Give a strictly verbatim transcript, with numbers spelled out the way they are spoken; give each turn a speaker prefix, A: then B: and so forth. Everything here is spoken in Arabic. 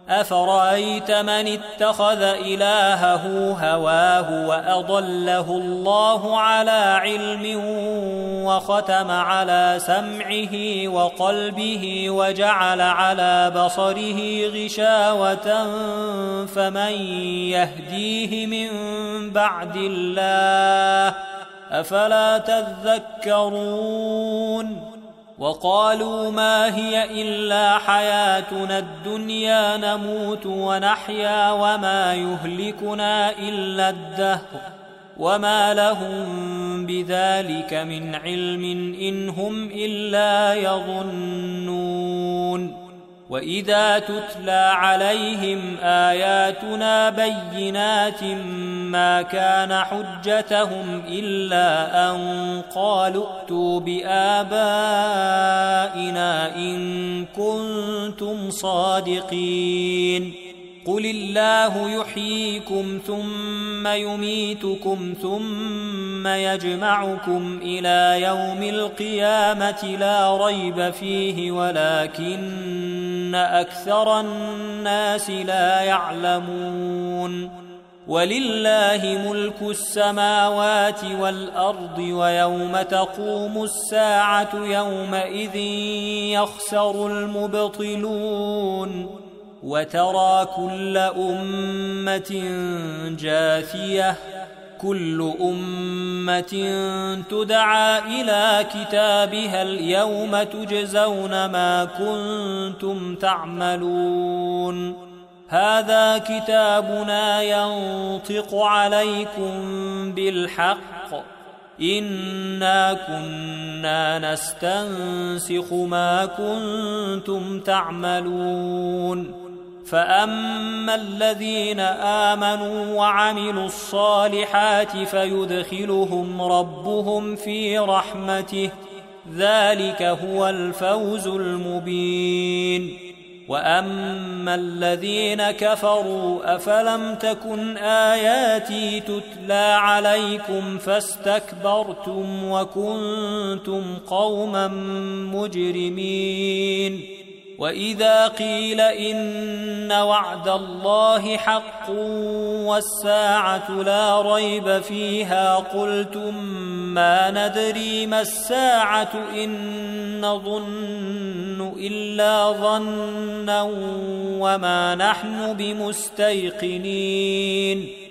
A: أفرأيت من اتخذ إلهه هواه وأضله الله على علم وختم على سمعه وقلبه وجعل على بصره غشاوة فمن يهديه من بعد الله أفلا تذكرون وقالوا ما هي إلا حياتنا الدنيا نموت ونحيا وما يهلكنا إلا الدهر وما لهم بذلك من علم إن هم إلا يظنون وإذا تتلى عليهم آياتنا بينات ما كان حجتهم إلا أن قالوا ائتوا بآبائنا إن كنتم صادقين قل الله يحييكم ثم يميتكم ثم يجمعكم إلى يوم القيامة لا ريب فيه ولكن أكثر الناس لا يعلمون ولله ملك السماوات والأرض ويوم تقوم الساعة يومئذ يخسر المبطلون وترى كل أمة جاثية كل أمة تدعى إلى كتابها اليوم تجزون ما كنتم تعملون هذا كتابنا ينطق عليكم بالحق إنا كنا نستنسخ ما كنتم تعملون فأما الذين آمنوا وعملوا الصالحات فيدخلهم ربهم في رحمته ذلك هو الفوز المبين وأما الذين كفروا أفلم تكن آياتي تتلى عليكم فاستكبرتم وكنتم قوما مجرمين وإذا قيل إن وعد الله حق والساعة لا ريب فيها قلتم ما ندري ما الساعة إن نظن إلا ظنا وما نحن بمستيقنين